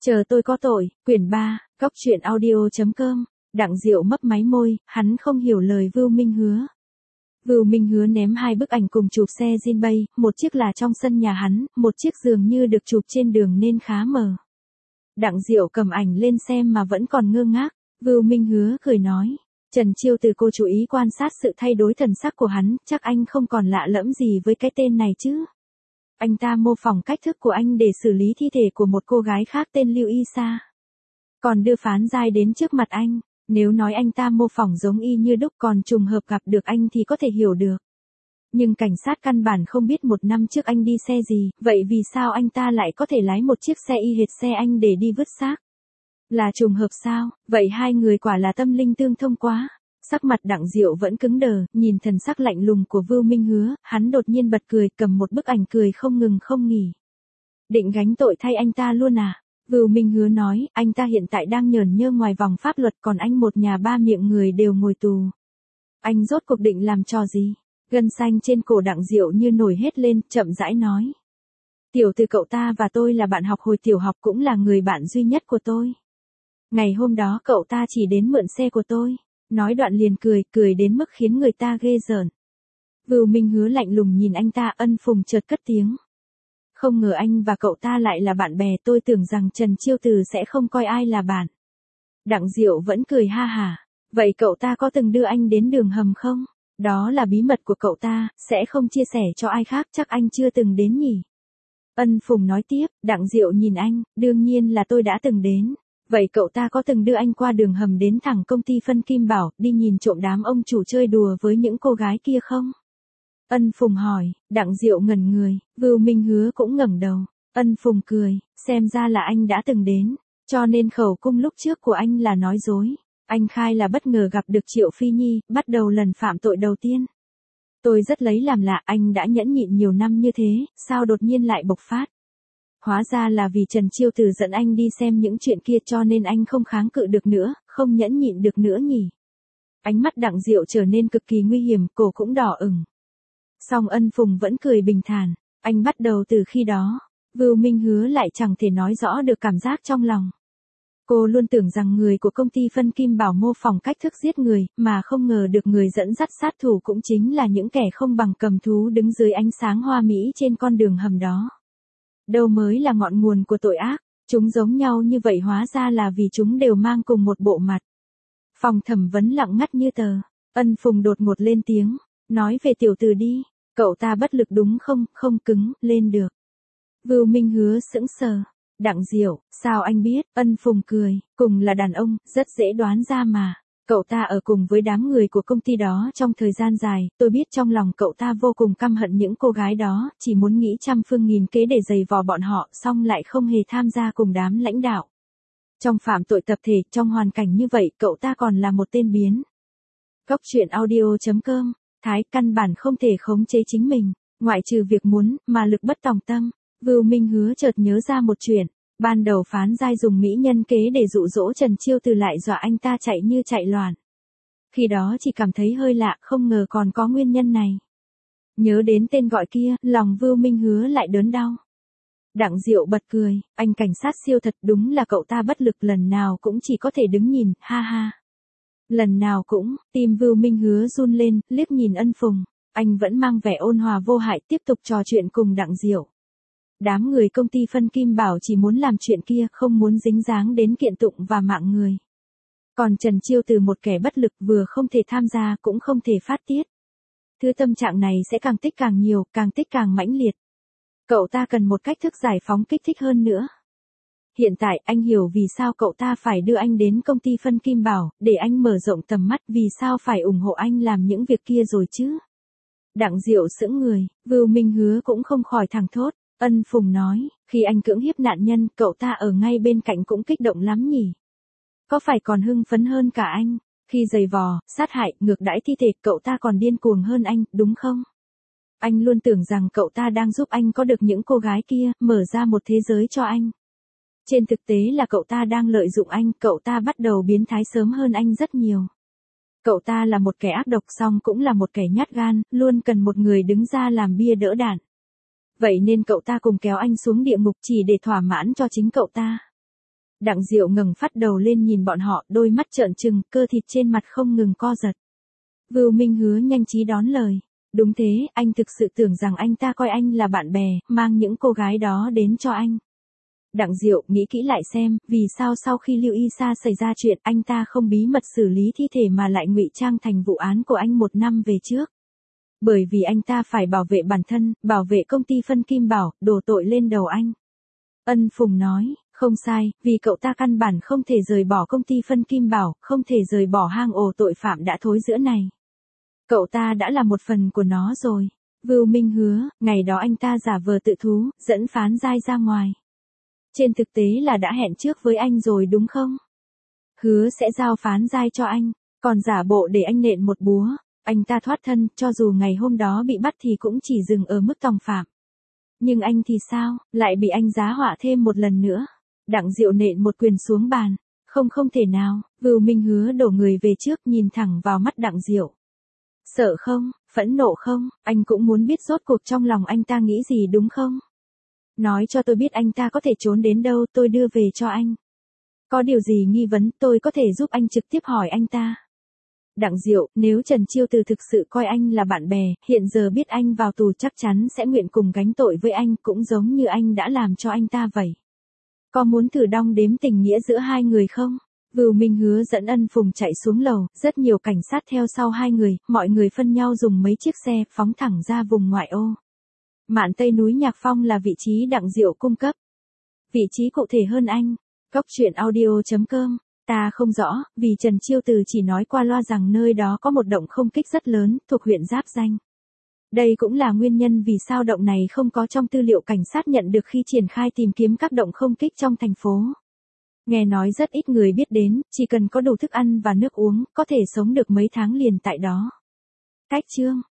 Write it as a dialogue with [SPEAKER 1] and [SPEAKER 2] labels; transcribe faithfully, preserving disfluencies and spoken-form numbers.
[SPEAKER 1] Chờ tôi có tội, quyển ba, góc truyện audio chấm com, Đặng Diệu mấp máy môi, hắn không hiểu lời Vưu Minh Hứa. Vưu Minh Hứa ném hai bức ảnh cùng chụp xe Jinbei, một chiếc là trong sân nhà hắn, một chiếc dường như được chụp trên đường nên khá mờ. Đặng Diệu cầm ảnh lên xem mà vẫn còn ngơ ngác, Vưu Minh Hứa cười nói. Trần Chiêu Từ cô chú ý quan sát sự thay đổi thần sắc của hắn, chắc anh không còn lạ lẫm gì với cái tên này chứ. Anh ta mô phỏng cách thức của anh để xử lý thi thể của một cô gái khác tên Lưu Y Sa. Còn đưa Phán Giai đến trước mặt anh, nếu nói anh ta mô phỏng giống y như đúc còn trùng hợp gặp được anh thì có thể hiểu được. Nhưng cảnh sát căn bản không biết một năm trước anh đi xe gì, vậy vì sao anh ta lại có thể lái một chiếc xe y hệt xe anh để đi vứt xác? Là trùng hợp sao? Vậy hai người quả là tâm linh tương thông quá. Sắc mặt Đặng Diệu vẫn cứng đờ, nhìn thần sắc lạnh lùng của Vưu Minh Hứa, hắn đột nhiên bật cười, cầm một bức ảnh cười không ngừng không nghỉ. Định gánh tội thay anh ta luôn à? Vưu Minh Hứa nói, anh ta hiện tại đang nhởn nhơ ngoài vòng pháp luật, còn anh một nhà ba miệng người đều ngồi tù. Anh rốt cuộc định làm trò gì? Gân xanh trên cổ Đặng Diệu như nổi hết lên, chậm rãi nói. Tiểu Từ cậu ta và tôi là bạn học hồi tiểu học, cũng là người bạn duy nhất của tôi. Ngày hôm đó cậu ta chỉ đến mượn xe của tôi. Nói đoạn liền cười, cười đến mức khiến người ta ghê rợn. Vưu Minh Hứa lạnh lùng nhìn anh ta, Ân Phùng chợt cất tiếng. Không ngờ anh và cậu ta lại là bạn bè, tôi tưởng rằng Trần Chiêu Từ sẽ không coi ai là bạn. Đặng Diệu vẫn cười ha hả. Vậy cậu ta có từng đưa anh đến đường hầm không? Đó là bí mật của cậu ta, sẽ không chia sẻ cho ai khác, chắc anh chưa từng đến nhỉ? Ân Phùng nói tiếp, Đặng Diệu nhìn anh, đương nhiên là tôi đã từng đến. Vậy cậu ta có từng đưa anh qua đường hầm đến thẳng công ty phân Kim Bảo, đi nhìn trộm đám ông chủ chơi đùa với những cô gái kia không? Ân Phùng hỏi. Đặng Diệu ngẩn người, Vưu Minh Hứa cũng ngẩng đầu. Ân Phùng cười, xem ra là anh đã từng đến, cho nên khẩu cung lúc trước của anh là nói dối. Anh khai là bất ngờ gặp được Triệu Phi Nhi, bắt đầu lần phạm tội đầu tiên. Tôi rất lấy làm lạ, anh đã nhẫn nhịn nhiều năm như thế, sao đột nhiên lại bộc phát? Hóa ra là vì Trần Chiêu Từ dẫn anh đi xem những chuyện kia cho nên anh không kháng cự được nữa, không nhẫn nhịn được nữa nhỉ. Ánh mắt Đặng Diệu trở nên cực kỳ nguy hiểm, cổ cũng đỏ ửng. Song Ân Phùng vẫn cười bình thản, anh bắt đầu từ khi đó. Vưu Minh Hứa lại chẳng thể nói rõ được cảm giác trong lòng. Cô luôn tưởng rằng người của công ty phân Kim Bảo mô phỏng cách thức giết người, mà không ngờ được người dẫn dắt sát thủ cũng chính là những kẻ không bằng cầm thú đứng dưới ánh sáng hoa mỹ trên con đường hầm đó. Đâu mới là ngọn nguồn của tội ác, chúng giống nhau như vậy hóa ra là vì chúng đều mang cùng một bộ mặt. Phòng thẩm vấn lặng ngắt như tờ, Ân Phùng đột ngột lên tiếng, nói về Tiểu Từ đi, cậu ta bất lực đúng không, không cứng, lên được. Vưu Minh Hứa sững sờ, Đặng Diệu, sao anh biết? Ân Phùng cười, cùng là đàn ông, rất dễ đoán ra mà. Cậu ta ở cùng với đám người của công ty đó trong thời gian dài, tôi biết trong lòng cậu ta vô cùng căm hận những cô gái đó, chỉ muốn nghĩ trăm phương nghìn kế để giày vò bọn họ, song lại không hề tham gia cùng đám lãnh đạo. Trong phạm tội tập thể, trong hoàn cảnh như vậy, cậu ta còn là một tên biến. Góc truyện audio chấm com, Thái căn bản không thể khống chế chính mình, ngoại trừ việc muốn, mà lực bất tòng tâm. Vưu Minh Hứa chợt nhớ ra một chuyện. Ban đầu Phán Giai dùng mỹ nhân kế để dụ dỗ Trần Chiêu Từ lại dọa anh ta chạy như chạy loạn. Khi đó chỉ cảm thấy hơi lạ, không ngờ còn có nguyên nhân này. Nhớ đến tên gọi kia, lòng Vưu Minh Hứa lại đớn đau. Đặng Diệu bật cười, anh cảnh sát siêu thật, đúng là cậu ta bất lực, lần nào cũng chỉ có thể đứng nhìn, ha ha. Lần nào cũng, tim Vưu Minh Hứa run lên, liếc nhìn Ân Phùng, anh vẫn mang vẻ ôn hòa vô hại tiếp tục trò chuyện cùng Đặng Diệu. Đám người công ty phân Kim Bảo chỉ muốn làm chuyện kia, không muốn dính dáng đến kiện tụng và mạng người. Còn Trần Chiêu Từ một kẻ bất lực, vừa không thể tham gia cũng không thể phát tiết. Thứ tâm trạng này sẽ càng tích càng nhiều, càng tích càng mãnh liệt. Cậu ta cần một cách thức giải phóng kích thích hơn nữa. Hiện tại anh hiểu vì sao cậu ta phải đưa anh đến công ty phân Kim Bảo, để anh mở rộng tầm mắt, vì sao phải ủng hộ anh làm những việc kia rồi chứ. Đặng Diệu sững người, Vưu Minh Hứa cũng không khỏi thẳng thốt. Ân Phùng nói, khi anh cưỡng hiếp nạn nhân, cậu ta ở ngay bên cạnh cũng kích động lắm nhỉ? Có phải còn hưng phấn hơn cả anh? Khi giày vò, sát hại, ngược đãi thi thể, cậu ta còn điên cuồng hơn anh, đúng không? Anh luôn tưởng rằng cậu ta đang giúp anh có được những cô gái kia, mở ra một thế giới cho anh. Trên thực tế là cậu ta đang lợi dụng anh, cậu ta bắt đầu biến thái sớm hơn anh rất nhiều. Cậu ta là một kẻ ác độc, song cũng là một kẻ nhát gan, luôn cần một người đứng ra làm bia đỡ đạn. Vậy nên cậu ta cùng kéo anh xuống địa ngục chỉ để thỏa mãn cho chính cậu ta. Đặng Diệu ngẩng phát đầu lên nhìn bọn họ, đôi mắt trợn trừng, cơ thịt trên mặt không ngừng co giật. Vưu Minh Hứa nhanh trí đón lời. Đúng thế, anh thực sự tưởng rằng anh ta coi anh là bạn bè, mang những cô gái đó đến cho anh. Đặng Diệu nghĩ kỹ lại xem, vì sao sau khi Lưu Y Sa xảy ra chuyện, anh ta không bí mật xử lý thi thể mà lại ngụy trang thành vụ án của anh một năm về trước. Bởi vì anh ta phải bảo vệ bản thân, bảo vệ công ty Phân Kim Bảo, đổ tội lên đầu anh. Ân Phùng nói, không sai, vì cậu ta căn bản không thể rời bỏ công ty Phân Kim Bảo, không thể rời bỏ hang ổ tội phạm đã thối rữa này. Cậu ta đã là một phần của nó rồi. Vưu Minh Hứa, ngày đó anh ta giả vờ tự thú, dẫn Phán Giai ra ngoài. Trên thực tế là đã hẹn trước với anh rồi đúng không? Hứa sẽ giao Phán Giai cho anh, còn giả bộ để anh nện một búa. Anh ta thoát thân, cho dù ngày hôm đó bị bắt thì cũng chỉ dừng ở mức tòng phạm. Nhưng anh thì sao, lại bị anh giá họa thêm một lần nữa. Đặng Diệu nện một quyền xuống bàn. Không không thể nào, Vưu Minh Hứa đổ người về trước nhìn thẳng vào mắt Đặng Diệu. Sợ không, phẫn nộ không, anh cũng muốn biết rốt cuộc trong lòng anh ta nghĩ gì đúng không? Nói cho tôi biết anh ta có thể trốn đến đâu, tôi đưa về cho anh. Có điều gì nghi vấn, tôi có thể giúp anh trực tiếp hỏi anh ta. Đặng Diệu, nếu Trần Chiêu Từ thực sự coi anh là bạn bè, hiện giờ biết anh vào tù chắc chắn sẽ nguyện cùng gánh tội với anh, cũng giống như anh đã làm cho anh ta vậy. Có muốn thử đong đếm tình nghĩa giữa hai người không? Vưu Minh Hứa dẫn Ân Phùng chạy xuống lầu, rất nhiều cảnh sát theo sau hai người, mọi người phân nhau dùng mấy chiếc xe, phóng thẳng ra vùng ngoại ô. Mạn Tây núi Nhạc Phong là vị trí Đặng Diệu cung cấp. Vị trí cụ thể hơn anh. Cốc truyện audio chấm com. Ta không rõ, vì Trần Chiêu Từ chỉ nói qua loa rằng nơi đó có một động không kích rất lớn, thuộc huyện Giáp Danh. Đây cũng là nguyên nhân vì sao động này không có trong tư liệu cảnh sát nhận được khi triển khai tìm kiếm các động không kích trong thành phố. Nghe nói rất ít người biết đến, chỉ cần có đủ thức ăn và nước uống, có thể sống được mấy tháng liền tại đó. Cách chương